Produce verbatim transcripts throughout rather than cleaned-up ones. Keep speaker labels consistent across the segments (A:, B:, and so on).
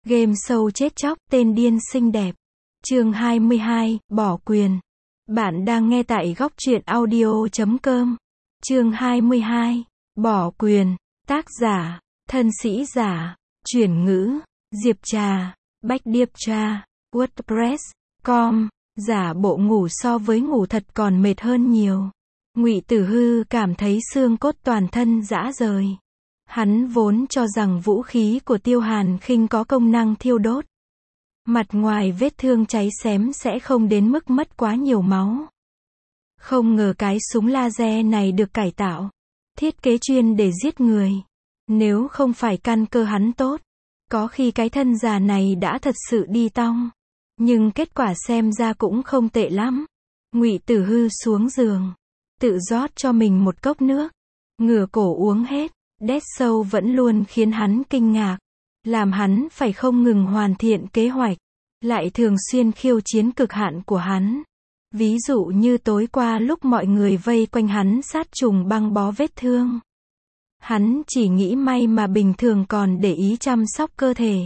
A: Game show chết chóc, tên điên xinh đẹp. Chương hai mươi hai, bỏ quyền. Bạn đang nghe tại góc truyện audio chấm com. Chương hai mươi hai, bỏ quyền. Tác giả, thân sĩ giả, chuyển ngữ, Diệp Trà, Bách Điệp Trà, WordPress chấm com. Giả bộ ngủ so với ngủ thật còn mệt hơn nhiều. Ngụy Tử Hư cảm thấy xương cốt toàn thân rã rời. Hắn vốn cho rằng vũ khí của Tiêu Hàn Khinh có công năng thiêu đốt. Mặt ngoài vết thương cháy xém sẽ không đến mức mất quá nhiều máu. Không ngờ cái súng laser này được cải tạo, thiết kế chuyên để giết người. Nếu không phải căn cơ hắn tốt, có khi cái thân già này đã thật sự đi tong. Nhưng kết quả xem ra cũng không tệ lắm. Ngụy Tử Hư xuống giường, tự rót cho mình một cốc nước, ngửa cổ uống hết. Dead Show vẫn luôn khiến hắn kinh ngạc, làm hắn phải không ngừng hoàn thiện kế hoạch, lại thường xuyên khiêu chiến cực hạn của hắn. Ví dụ như tối qua lúc mọi người vây quanh hắn sát trùng băng bó vết thương. Hắn chỉ nghĩ may mà bình thường còn để ý chăm sóc cơ thể,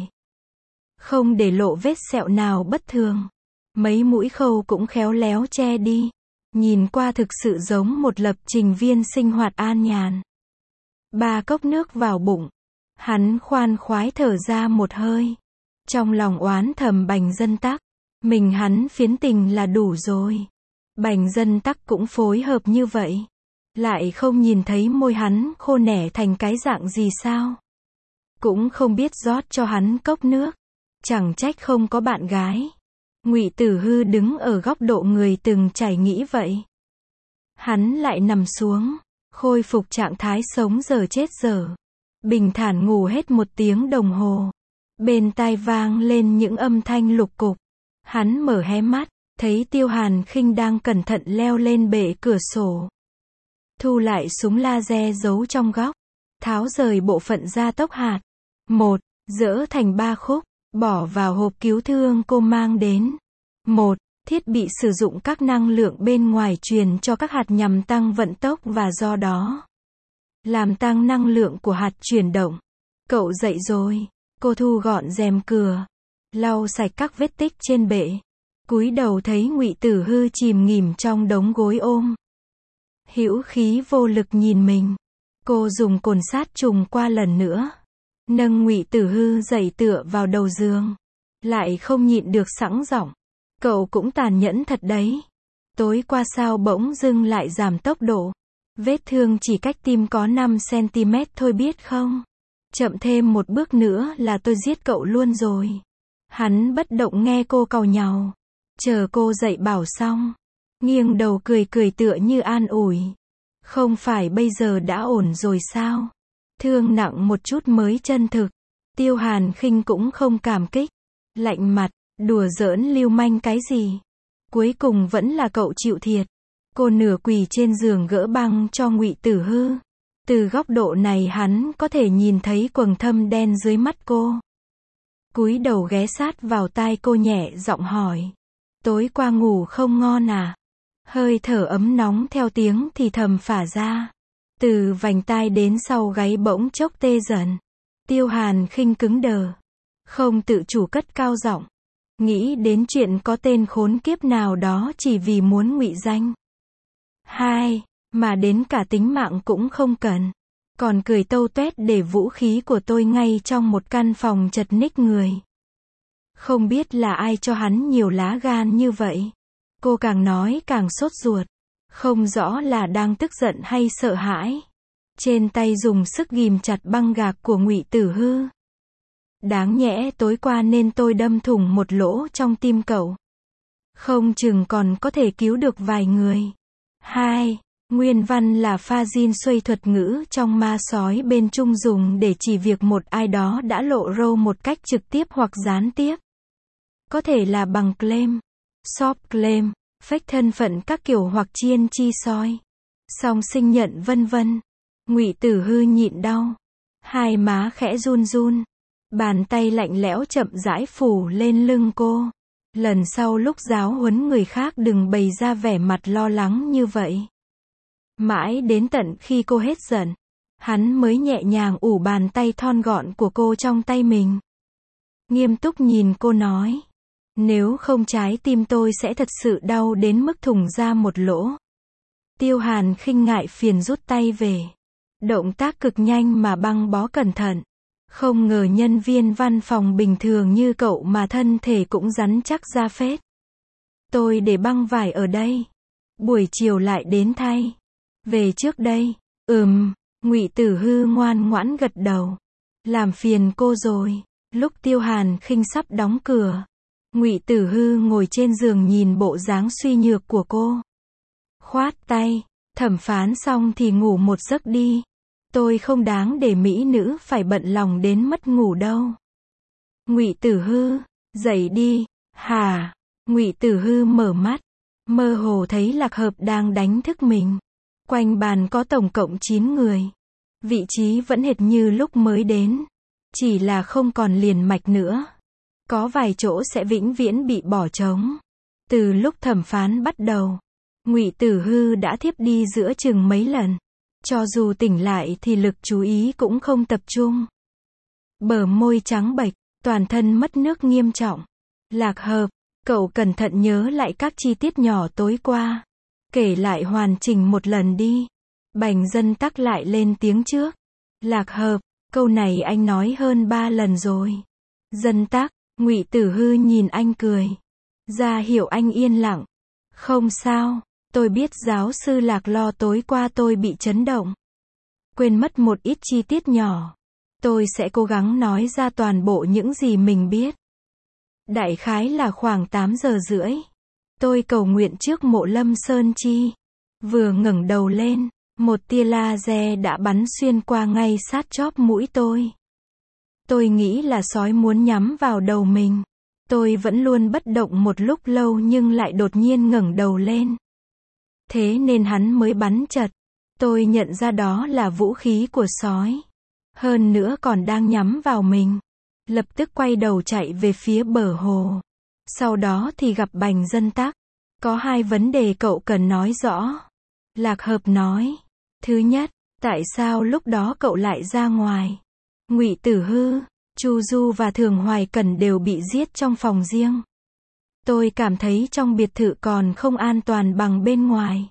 A: không để lộ vết sẹo nào bất thường. Mấy mũi khâu cũng khéo léo che đi, nhìn qua thực sự giống một lập trình viên sinh hoạt an nhàn. Ba cốc nước vào bụng, hắn khoan khoái thở ra một hơi. Trong lòng oán thầm Bành Dân Tắc, mình hắn phiến tình là đủ rồi. Bành Dân Tắc cũng phối hợp như vậy, lại không nhìn thấy môi hắn khô nẻ thành cái dạng gì sao. Cũng không biết rót cho hắn cốc nước, chẳng trách không có bạn gái. Ngụy Tử Hư đứng ở góc độ người từng trải nghĩ vậy. Hắn lại nằm xuống, khôi phục trạng thái sống giờ chết giờ. Bình thản ngủ hết một tiếng đồng hồ. Bên tai vang lên những âm thanh lục cục. Hắn mở hé mắt, thấy Tiêu Hàn Khinh đang cẩn thận leo lên bệ cửa sổ. Thu lại súng laser giấu trong góc, tháo rời bộ phận gia tốc hạt. Một, dỡ thành ba khúc, bỏ vào hộp cứu thương cô mang đến. Một, thiết bị sử dụng các năng lượng bên ngoài truyền cho các hạt nhằm tăng vận tốc và do đó làm tăng năng lượng của hạt chuyển động. Cậu dậy rồi. Cô thu gọn rèm cửa, lau sạch các vết tích trên bệ, cúi đầu thấy Ngụy Tử Hư chìm nghỉm trong đống gối ôm. Hữu khí vô lực nhìn mình. Cô dùng cồn sát trùng qua lần nữa, nâng Ngụy Tử Hư dậy tựa vào đầu giường, lại không nhịn được sẵn giọng. Cậu cũng tàn nhẫn thật đấy. Tối qua sao bỗng dưng lại giảm tốc độ? Vết thương chỉ cách tim có năm xăng-ti-mét thôi biết không? Chậm thêm một bước nữa là tôi giết cậu luôn rồi. Hắn bất động nghe cô càu nhàu. Chờ cô dậy bảo xong, nghiêng đầu cười cười tựa như an ủi. Không phải bây giờ đã ổn rồi sao? Thương nặng một chút mới chân thực. Tiêu Hàn Khinh cũng không cảm kích, lạnh mặt, đùa giỡn lưu manh cái gì? Cuối cùng vẫn là cậu chịu thiệt. Cô nửa quỳ trên giường gỡ băng cho Ngụy Tử Hư. Từ góc độ này hắn có thể nhìn thấy quầng thâm đen dưới mắt cô. Cúi đầu ghé sát vào tai cô nhẹ giọng hỏi. Tối qua ngủ không ngon à? Hơi thở ấm nóng theo tiếng thì thầm phả ra. Từ vành tai đến sau gáy bỗng chốc tê dần. Tiêu Hàn Khinh cứng đờ, không tự chủ cất cao giọng. Nghĩ đến chuyện có tên khốn kiếp nào đó chỉ vì muốn ngụy danh. Hai, mà đến cả tính mạng cũng không cần. Còn cười tâu tuét để vũ khí của tôi ngay trong một căn phòng chật ních người. Không biết là ai cho hắn nhiều lá gan như vậy. Cô càng nói càng sốt ruột. Không rõ là đang tức giận hay sợ hãi. Trên tay dùng sức ghìm chặt băng gạc của Ngụy Tử Hư. Đáng nhẽ tối qua nên tôi đâm thủng một lỗ trong tim cậu. Không chừng còn có thể cứu được vài người. Hai, nguyên văn là pha zin xuây thuật ngữ trong ma sói bên Trung dùng để chỉ việc một ai đó đã lộ râu một cách trực tiếp hoặc gián tiếp. Có thể là bằng claim, shop claim, fake thân phận các kiểu hoặc chiên chi soi, song sinh nhận vân vân. Ngụy Tử Hư nhịn đau, hai má khẽ run run. Bàn tay lạnh lẽo chậm rãi phủ lên lưng cô. Lần sau lúc giáo huấn người khác đừng bày ra vẻ mặt lo lắng như vậy. Mãi đến tận khi cô hết giận, hắn mới nhẹ nhàng ủ bàn tay thon gọn của cô trong tay mình. nghiêm túc nhìn cô nói. Nếu không trái tim tôi sẽ thật sự đau đến mức thủng ra một lỗ. Tiêu Hàn khinh ngại phiền rút tay về. Động tác cực nhanh mà băng bó cẩn thận. Không ngờ nhân viên văn phòng bình thường như cậu mà thân thể cũng rắn chắc ra phết. Tôi để băng vải ở đây. Buổi chiều lại đến thay. Về trước đây. Ừm, Ngụy Tử Hư ngoan ngoãn gật đầu. Làm phiền cô rồi. Lúc Tiêu Hàn khinh sắp đóng cửa, Ngụy Tử Hư ngồi trên giường nhìn bộ dáng suy nhược của cô. Khoát tay, thẩm phán xong thì ngủ một giấc đi. Tôi không đáng để mỹ nữ phải bận lòng đến mất ngủ đâu. Ngụy Tử Hư, dậy đi. Hả? Ngụy Tử Hư mở mắt, mơ hồ thấy Lạc Hợp đang đánh thức mình. Quanh bàn có tổng cộng chín người. Vị trí vẫn hệt như lúc mới đến. Chỉ là không còn liền mạch nữa. Có vài chỗ sẽ vĩnh viễn bị bỏ trống. Từ lúc thẩm phán bắt đầu, Ngụy Tử Hư đã thiếp đi giữa chừng mấy lần. Cho dù tỉnh lại thì lực chú ý cũng không tập trung. Bờ môi trắng bệch, toàn thân mất nước nghiêm trọng. Lạc Hợp, cậu cẩn thận nhớ lại các chi tiết nhỏ tối qua. Kể lại hoàn chỉnh một lần đi. Bành Dân Tắc lại lên tiếng trước. Lạc Hợp, câu này anh nói hơn ba lần rồi. Dân Tắc, Ngụy Tử Hư nhìn anh cười. Ra hiểu anh yên lặng. Không sao, tôi biết giáo sư Lạc lo tối qua tôi bị chấn động. Quên mất một ít chi tiết nhỏ. Tôi sẽ cố gắng nói ra toàn bộ những gì mình biết. Đại khái là khoảng tám giờ rưỡi. Tôi cầu nguyện trước mộ Lâm Sơn Chi. Vừa ngẩng đầu lên, một tia laser đã bắn xuyên qua ngay sát chóp mũi tôi. Tôi nghĩ là sói muốn nhắm vào đầu mình. Tôi vẫn luôn bất động một lúc lâu nhưng lại đột nhiên ngẩng đầu lên. Thế nên hắn mới bắn chật. Tôi nhận ra đó là vũ khí của sói. Hơn nữa còn đang nhắm vào mình. Lập tức quay đầu chạy về phía bờ hồ. Sau đó thì gặp Bành Dân Tắc. Có hai vấn đề cậu cần nói rõ. Lạc Hợp nói. Thứ nhất, tại sao lúc đó cậu lại ra ngoài? Ngụy Tử Hư, Chu Du và Thường Hoài Cẩn đều bị giết trong phòng riêng. Tôi cảm thấy trong biệt thự còn không an toàn bằng bên ngoài.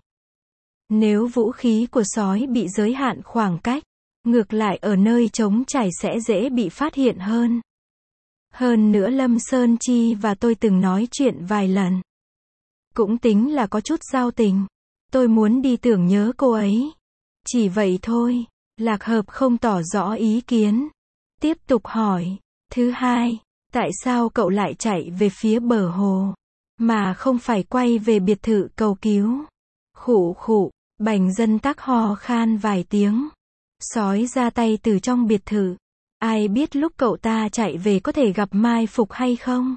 A: Nếu vũ khí của sói bị giới hạn khoảng cách, ngược lại ở nơi trống trải sẽ dễ bị phát hiện hơn. Hơn nữa Lâm Sơn Chi và tôi từng nói chuyện vài lần. Cũng tính là có chút giao tình. Tôi muốn đi tưởng nhớ cô ấy. Chỉ vậy thôi. Lạc Hợp không tỏ rõ ý kiến. Tiếp tục hỏi. Thứ hai, tại sao cậu lại chạy về phía bờ hồ, mà không phải quay về biệt thự cầu cứu? Khụ khụ, Bành Dân Tắc ho khan vài tiếng. Sói ra tay từ trong biệt thự. Ai biết lúc cậu ta chạy về có thể gặp mai phục hay không?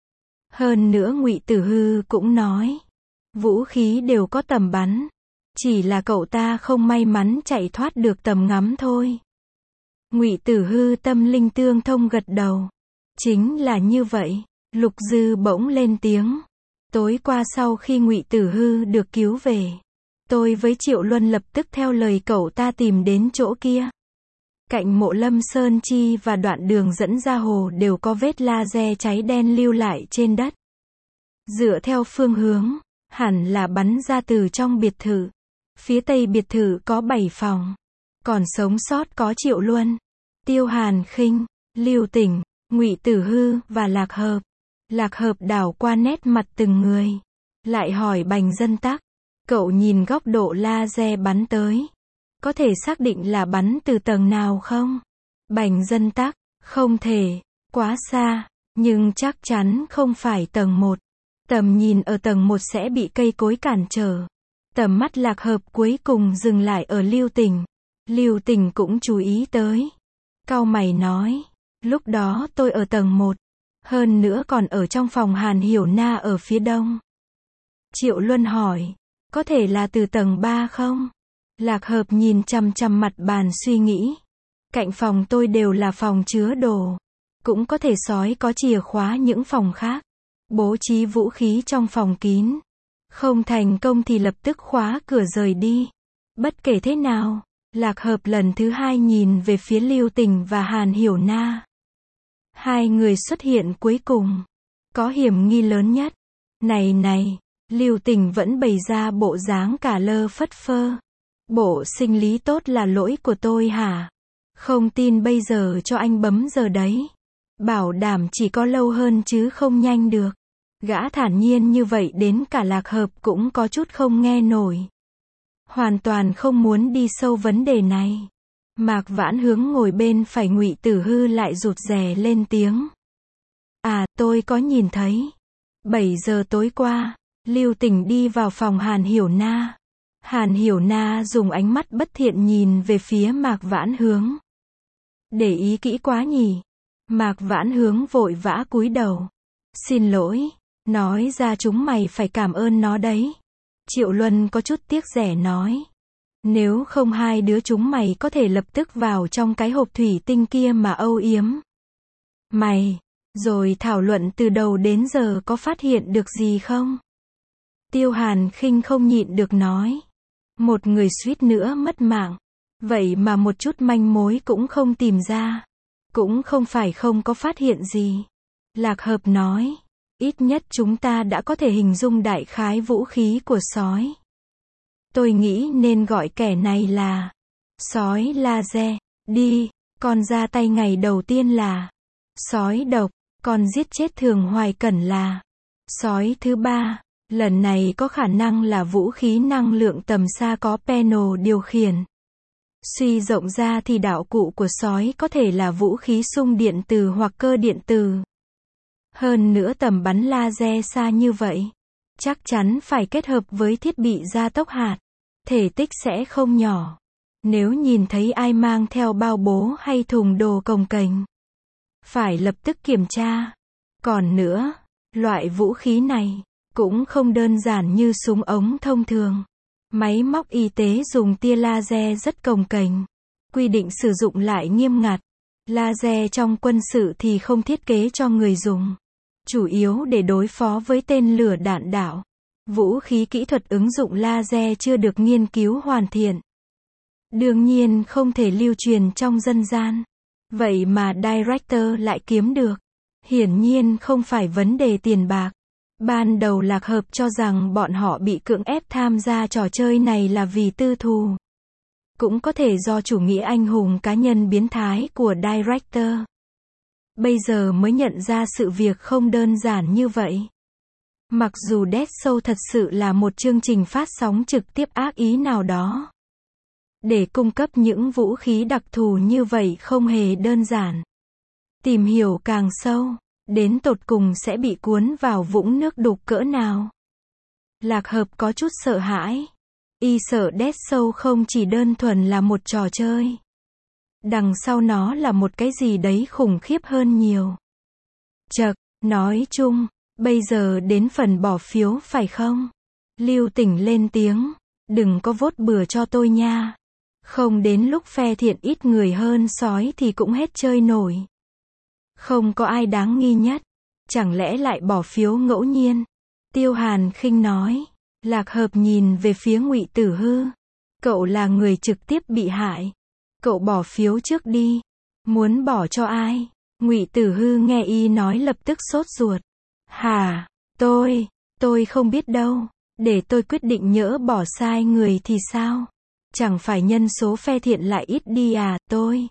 A: Hơn nữa Ngụy Tử Hư cũng nói. Vũ khí đều có tầm bắn. Chỉ là cậu ta không may mắn chạy thoát được tầm ngắm thôi. Ngụy Tử Hư tâm linh tương thông gật đầu. Chính là như vậy. Lục Dư bỗng lên tiếng. Tối qua sau khi Ngụy Tử Hư được cứu về, tôi với Triệu Luân lập tức theo lời cậu ta tìm đến chỗ kia. Cạnh mộ Lâm Sơn Chi và đoạn đường dẫn ra hồ đều có vết laser cháy đen lưu lại trên đất. Dựa theo phương hướng, hẳn là bắn ra từ trong biệt thự. Phía tây biệt thự có bảy phòng. Còn sống sót có Triệu Luân, Tiêu Hàn Khinh, Lưu Tỉnh, Ngụy Tử Hư và Lạc Hợp. Lạc Hợp đảo qua nét mặt từng người. Lại hỏi Bành Dân Tắc. Cậu nhìn góc độ laser bắn tới. Có thể xác định là bắn từ tầng nào không? Bành Dân Tắc. Không thể. Quá xa. Nhưng chắc chắn không phải tầng một. Tầm nhìn ở tầng một sẽ bị cây cối cản trở. Tầm mắt Lạc Hợp cuối cùng dừng lại ở Lưu Tỉnh. Lưu Tỉnh cũng chú ý tới. Cau mày nói. Lúc đó tôi ở tầng một. Hơn nữa còn ở trong phòng Hàn Hiểu Na ở phía đông. Triệu Luân hỏi. Có thể là từ tầng ba không? Lạc Hợp nhìn chằm chằm mặt bàn suy nghĩ. Cạnh phòng tôi đều là phòng chứa đồ. Cũng có thể sói có chìa khóa những phòng khác. Bố trí vũ khí trong phòng kín. Không thành công thì lập tức khóa cửa rời đi. Bất kể thế nào, Lạc Hợp lần thứ hai nhìn về phía Lưu Tình và Hàn Hiểu Na. Hai người xuất hiện cuối cùng. Có hiểm nghi lớn nhất. Này này, Lưu Tình vẫn bày ra bộ dáng cả lơ phất phơ. Bộ sinh lý tốt là lỗi của tôi hả? Không tin bây giờ cho anh bấm giờ đấy. Bảo đảm chỉ có lâu hơn chứ không nhanh được. Gã thản nhiên như vậy đến cả Lạc Hợp cũng có chút không nghe nổi. Hoàn toàn không muốn đi sâu vấn đề này. Mạc Vãn Hướng ngồi bên phải Ngụy Tử Hư lại rụt rè lên tiếng. À, tôi có nhìn thấy. bảy giờ tối qua, Lưu Tình đi vào phòng Hàn Hiểu Na. Hàn Hiểu Na dùng ánh mắt bất thiện nhìn về phía Mạc Vãn Hướng. Để ý kỹ quá nhỉ. Mạc Vãn Hướng vội vã cúi đầu. Xin lỗi, nói ra chúng mày phải cảm ơn nó đấy. Triệu Luân có chút tiếc rẻ nói. Nếu không hai đứa chúng mày có thể lập tức vào trong cái hộp thủy tinh kia mà âu yếm. Mày, rồi thảo luận từ đầu đến giờ có phát hiện được gì không? Tiêu Hàn Khinh không nhịn được nói. Một người suýt nữa mất mạng. Vậy mà một chút manh mối cũng không tìm ra. Cũng không phải không có phát hiện gì. Lạc Hợp nói. Ít nhất chúng ta đã có thể hình dung đại khái vũ khí của sói. Tôi nghĩ nên gọi kẻ này là sói laser. Đi, còn ra tay ngày đầu tiên là sói độc, còn giết chết Thường Hoài Cẩn là sói thứ ba. Lần này có khả năng là vũ khí năng lượng tầm xa có panel điều khiển. Suy rộng ra thì đạo cụ của sói có thể là vũ khí xung điện từ hoặc cơ điện từ. Hơn nữa tầm bắn laser xa như vậy, chắc chắn phải kết hợp với thiết bị gia tốc hạt. Thể tích sẽ không nhỏ. Nếu nhìn thấy ai mang theo bao bố hay thùng đồ cồng kềnh, phải lập tức kiểm tra. Còn nữa, loại vũ khí này cũng không đơn giản như súng ống thông thường. Máy móc y tế dùng tia laser rất cồng kềnh. Quy định sử dụng lại nghiêm ngặt. Laser trong quân sự thì không thiết kế cho người dùng. Chủ yếu để đối phó với tên lửa đạn đạo. Vũ khí kỹ thuật ứng dụng laser chưa được nghiên cứu hoàn thiện. Đương nhiên không thể lưu truyền trong dân gian. Vậy mà director lại kiếm được. Hiển nhiên không phải vấn đề tiền bạc. Ban đầu Lạc Hợp cho rằng bọn họ bị cưỡng ép tham gia trò chơi này là vì tư thù. Cũng có thể do chủ nghĩa anh hùng cá nhân biến thái của director. Bây giờ mới nhận ra sự việc không đơn giản như vậy. Mặc dù Dead Show thật sự là một chương trình phát sóng trực tiếp ác ý nào đó. Để cung cấp những vũ khí đặc thù như vậy không hề đơn giản. Tìm hiểu càng sâu, đến tột cùng sẽ bị cuốn vào vũng nước đục cỡ nào. Lạc Hợp có chút sợ hãi. Y sợ Dead Show không chỉ đơn thuần là một trò chơi. Đằng sau nó là một cái gì đấy khủng khiếp hơn nhiều. Chậc, nói chung, bây giờ đến phần bỏ phiếu phải không? Lưu Tỉnh lên tiếng. Đừng có vote bừa cho tôi nha. Không đến lúc phe thiện ít người hơn sói thì cũng hết chơi nổi. Không có ai đáng nghi nhất. Chẳng lẽ lại bỏ phiếu ngẫu nhiên? Tiêu Hàn khinh nói. Lạc Hợp nhìn về phía Ngụy Tử Hư. Cậu là người trực tiếp bị hại. Cậu bỏ phiếu trước đi. Muốn bỏ cho ai? Ngụy Tử Hư nghe y nói lập tức sốt ruột. Hả? Tôi, tôi không biết đâu. Để tôi quyết định nhỡ bỏ sai người thì sao? Chẳng phải nhân số phe thiện lại ít đi à, tôi.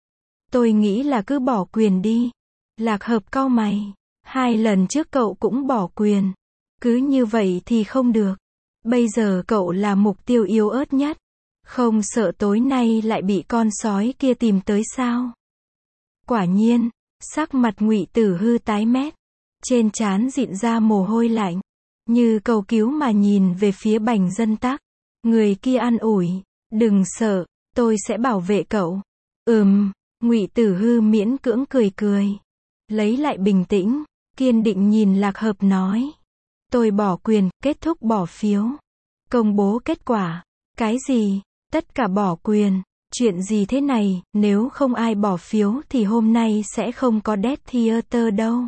A: Tôi nghĩ là cứ bỏ quyền đi. Lạc Hợp cau mày. Hai lần trước cậu cũng bỏ quyền. Cứ như vậy thì không được. Bây giờ cậu là mục tiêu yếu ớt nhất. Không sợ tối nay lại bị con sói kia tìm tới sao? Quả nhiên, sắc mặt Ngụy Tử Hư tái mét. Trên trán dịn ra mồ hôi lạnh. Như cầu cứu mà nhìn về phía Bành Dân Tắc. Người kia an ủi. Đừng sợ, tôi sẽ bảo vệ cậu. Ừm, Ngụy Tử Hư miễn cưỡng cười cười. Lấy lại bình tĩnh, kiên định nhìn Lạc Hợp nói. Tôi bỏ quyền, kết thúc bỏ phiếu. Công bố kết quả. Cái gì? Tất cả bỏ quyền. Chuyện gì thế này, nếu không ai bỏ phiếu thì hôm nay sẽ không có Death Theater đâu.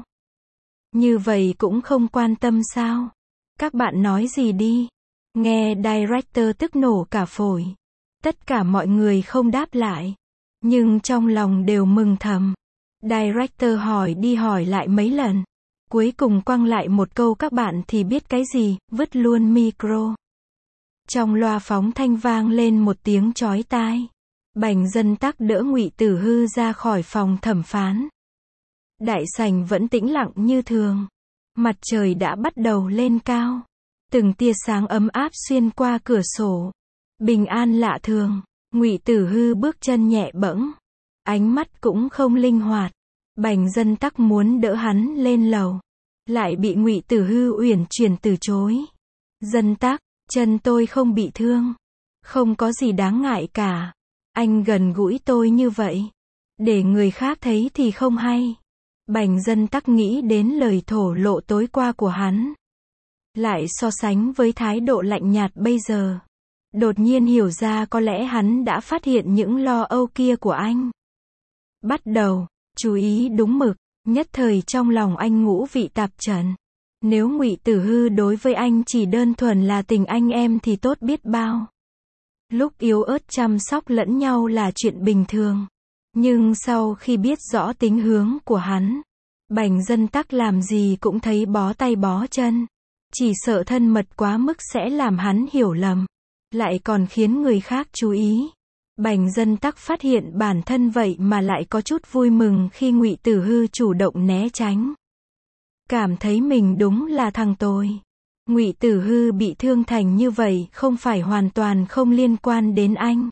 A: Như vậy cũng không quan tâm sao? Các bạn nói gì đi? Nghe director tức nổ cả phổi. Tất cả mọi người không đáp lại. Nhưng trong lòng đều mừng thầm. Director hỏi đi hỏi lại mấy lần. Cuối cùng quăng lại một câu các bạn thì biết cái gì, vứt luôn micro. Trong loa phóng thanh vang lên một tiếng chói tai. Bành Dân Tắc đỡ Ngụy Tử Hư ra khỏi phòng thẩm phán. Đại sảnh vẫn tĩnh lặng như thường. Mặt trời đã bắt đầu lên cao. Từng tia sáng ấm áp xuyên qua cửa sổ. Bình an lạ thường. Ngụy Tử Hư bước chân nhẹ bẫng. Ánh mắt cũng không linh hoạt. Bành Dân Tắc muốn đỡ hắn lên lầu. Lại bị Ngụy Tử Hư uyển chuyển từ chối. Dân Tắc, chân tôi không bị thương. Không có gì đáng ngại cả. Anh gần gũi tôi như vậy. Để người khác thấy thì không hay. Bành Dân Tắc nghĩ đến lời thổ lộ tối qua của hắn. Lại so sánh với thái độ lạnh nhạt bây giờ. Đột nhiên hiểu ra có lẽ hắn đã phát hiện những lo âu kia của anh. Bắt đầu, chú ý đúng mực, nhất thời trong lòng anh ngũ vị tạp trần. Nếu Ngụy Tử Hư đối với anh chỉ đơn thuần là tình anh em thì tốt biết bao. Lúc yếu ớt chăm sóc lẫn nhau là chuyện bình thường. Nhưng sau khi biết rõ tính hướng của hắn, Bành Dân Tắc làm gì cũng thấy bó tay bó chân. Chỉ sợ thân mật quá mức sẽ làm hắn hiểu lầm. Lại còn khiến người khác chú ý. Bành Dân Tắc phát hiện bản thân vậy mà lại có chút vui mừng khi Ngụy Tử Hư chủ động né tránh. Cảm thấy mình đúng là thằng tồi. Ngụy Tử Hư bị thương thành như vậy không phải hoàn toàn không liên quan đến anh.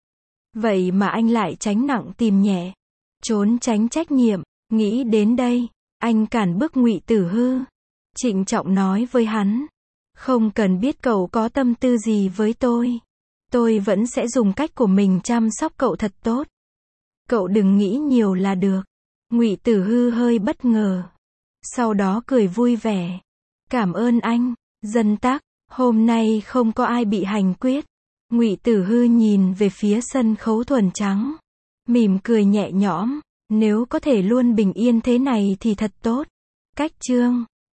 A: Vậy mà anh lại tránh nặng tìm nhẹ. Trốn tránh trách nhiệm. Nghĩ đến đây, anh cản bước Ngụy Tử Hư. Trịnh trọng nói với hắn. Không cần biết cậu có tâm tư gì với tôi. Tôi vẫn sẽ dùng cách của mình chăm sóc cậu thật tốt. Cậu đừng nghĩ nhiều là được. Ngụy Tử Hư hơi bất ngờ. Sau đó cười vui vẻ. Cảm ơn anh, Dân Tắc. Hôm nay không có ai bị hành quyết. Ngụy Tử Hư nhìn về phía sân khấu thuần trắng. Mỉm cười nhẹ nhõm. Nếu có thể luôn bình yên thế này thì thật tốt. Cách chương